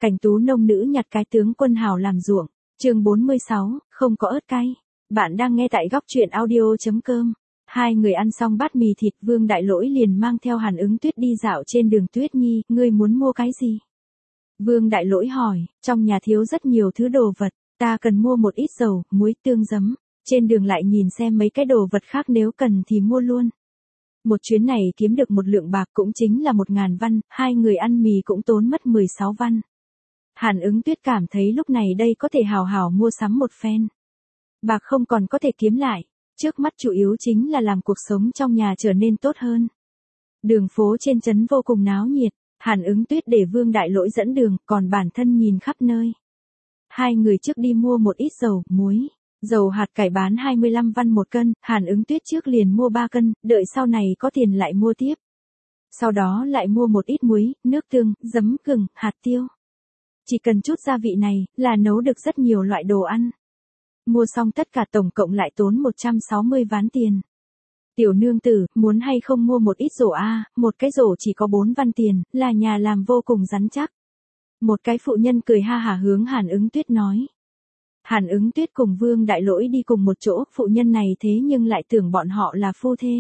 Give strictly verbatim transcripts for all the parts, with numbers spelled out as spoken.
Cảnh tú nông nữ nhặt cái tướng quân hào làm ruộng. Chương bốn mươi sáu, không có ớt cay. Bạn đang nghe tại góc truyện audio chấm com. Hai người ăn xong bát mì thịt, Vương Đại Lỗi liền mang theo Hàn Ứng Tuyết đi dạo trên đường. Tuyết Nhi, ngươi muốn mua cái gì? Vương Đại Lỗi hỏi, trong nhà thiếu rất nhiều thứ đồ vật, ta cần mua một ít dầu, muối, tương giấm. Trên đường lại nhìn xem mấy cái đồ vật khác, nếu cần thì mua luôn. Một chuyến này kiếm được một lượng bạc, cũng chính là một ngàn văn, hai người ăn mì cũng tốn mất mười sáu văn. Hàn Ứng Tuyết cảm thấy lúc này đây có thể hào hào mua sắm một phen. Bạc không còn có thể kiếm lại, trước mắt chủ yếu chính là làm cuộc sống trong nhà trở nên tốt hơn. Đường phố trên trấn vô cùng náo nhiệt, Hàn Ứng Tuyết để Vương Đại Lỗi dẫn đường, còn bản thân nhìn khắp nơi. Hai người trước đi mua một ít dầu, muối. Dầu hạt cải bán hai mươi lăm văn một cân, Hàn Ứng Tuyết trước liền mua ba cân, đợi sau này có tiền lại mua tiếp. Sau đó lại mua một ít muối, nước tương, giấm, gừng, hạt tiêu. Chỉ cần chút gia vị này, là nấu được rất nhiều loại đồ ăn. Mua xong tất cả tổng cộng lại tốn một trăm sáu mươi ván tiền. Tiểu nương tử, muốn hay không mua một ít rổ a, một cái rổ chỉ có bốn văn tiền, là nhà làm vô cùng rắn chắc. Một cái phụ nhân cười ha hả hướng Hàn Ứng Tuyết nói. Hàn Ứng Tuyết cùng Vương Đại Lỗi đi cùng một chỗ, phụ nhân này thế nhưng lại tưởng bọn họ là phu thê.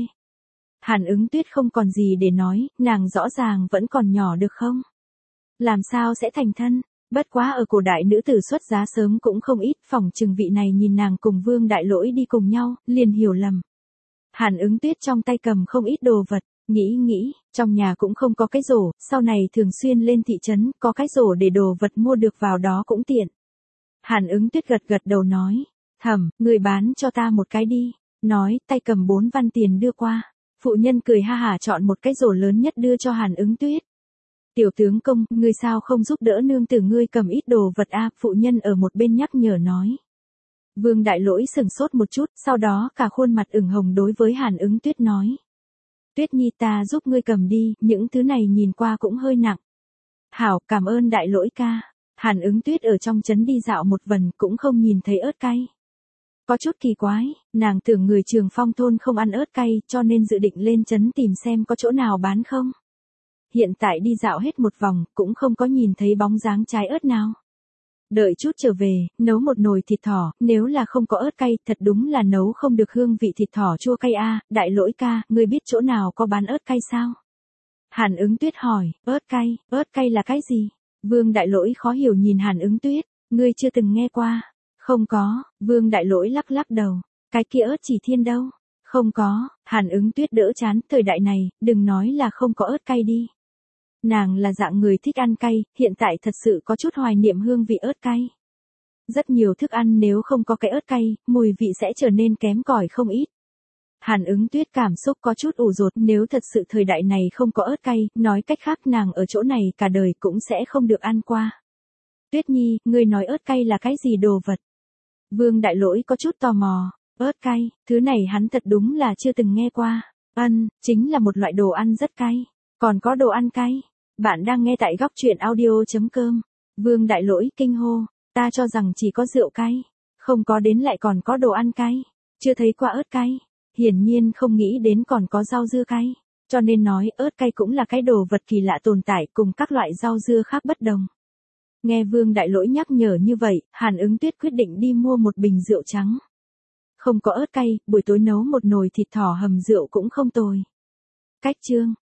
Hàn Ứng Tuyết không còn gì để nói, nàng rõ ràng vẫn còn nhỏ được không? Làm sao sẽ thành thân? Bất quá ở cổ đại nữ tử xuất giá sớm cũng không ít, phỏng chừng vị này nhìn nàng cùng Vương Đại Lỗi đi cùng nhau, liền hiểu lầm. Hàn Ứng Tuyết trong tay cầm không ít đồ vật, nghĩ nghĩ, trong nhà cũng không có cái rổ, sau này thường xuyên lên thị trấn, có cái rổ để đồ vật mua được vào đó cũng tiện. Hàn Ứng Tuyết gật gật đầu nói, thẩm, người bán cho ta một cái đi, nói, tay cầm bốn văn tiền đưa qua. Phụ nhân cười ha hả chọn một cái rổ lớn nhất đưa cho Hàn Ứng Tuyết. Tiểu tướng công, ngươi sao không giúp đỡ nương tử ngươi cầm ít đồ vật a? Phụ nhân ở một bên nhắc nhở nói. Vương Đại Lỗi sừng sốt một chút, sau đó cả khuôn mặt ửng hồng đối với Hàn Ứng Tuyết nói. Tuyết Nhi, ta giúp ngươi cầm đi, những thứ này nhìn qua cũng hơi nặng. Hảo, cảm ơn Đại Lỗi ca. Hàn Ứng Tuyết ở trong trấn đi dạo một vần cũng không nhìn thấy ớt cay. Có chút kỳ quái, nàng tưởng người Trường Phong thôn không ăn ớt cay, cho nên dự định lên trấn tìm xem có chỗ nào bán không. Hiện tại đi dạo hết một vòng, cũng không có nhìn thấy bóng dáng trái ớt nào. Đợi chút trở về, nấu một nồi thịt thỏ, nếu là không có ớt cay, thật đúng là nấu không được hương vị thịt thỏ chua cay a. Đại Lỗi ca, ngươi biết chỗ nào có bán ớt cay sao? Hàn Ứng Tuyết hỏi, ớt cay, ớt cay là cái gì? Vương Đại Lỗi khó hiểu nhìn Hàn Ứng Tuyết, ngươi chưa từng nghe qua. Không có, Vương Đại Lỗi lắc lắc đầu, cái kia ớt chỉ thiên đâu? Không có, Hàn Ứng Tuyết đỡ chán, thời đại này, đừng nói là không có ớt cay đi. Nàng là dạng người thích ăn cay, hiện tại thật sự có chút hoài niệm hương vị ớt cay. Rất nhiều thức ăn nếu không có cái ớt cay, mùi vị sẽ trở nên kém cỏi không ít. Hàn Ứng Tuyết cảm xúc có chút ủ rột, nếu thật sự thời đại này không có ớt cay, nói cách khác nàng ở chỗ này cả đời cũng sẽ không được ăn qua. Tuyết Nhi, ngươi nói ớt cay là cái gì đồ vật? Vương Đại Lỗi có chút tò mò, ớt cay, thứ này hắn thật đúng là chưa từng nghe qua. Ân, chính là một loại đồ ăn rất cay, còn có đồ ăn cay. Bạn đang nghe tại góc truyện audio chấm com. Vương Đại Lỗi kinh hô, ta cho rằng chỉ có rượu cay, không có đến lại còn có đồ ăn cay, chưa thấy qua ớt cay. Hiển nhiên không nghĩ đến còn có rau dưa cay, cho nên nói ớt cay cũng là cái đồ vật kỳ lạ tồn tại cùng các loại rau dưa khác bất đồng. Nghe Vương Đại Lỗi nhắc nhở như vậy, Hàn Ứng Tuyết quyết định đi mua một bình rượu trắng. Không có ớt cay, buổi tối nấu một nồi thịt thỏ hầm rượu cũng không tồi. Cách chương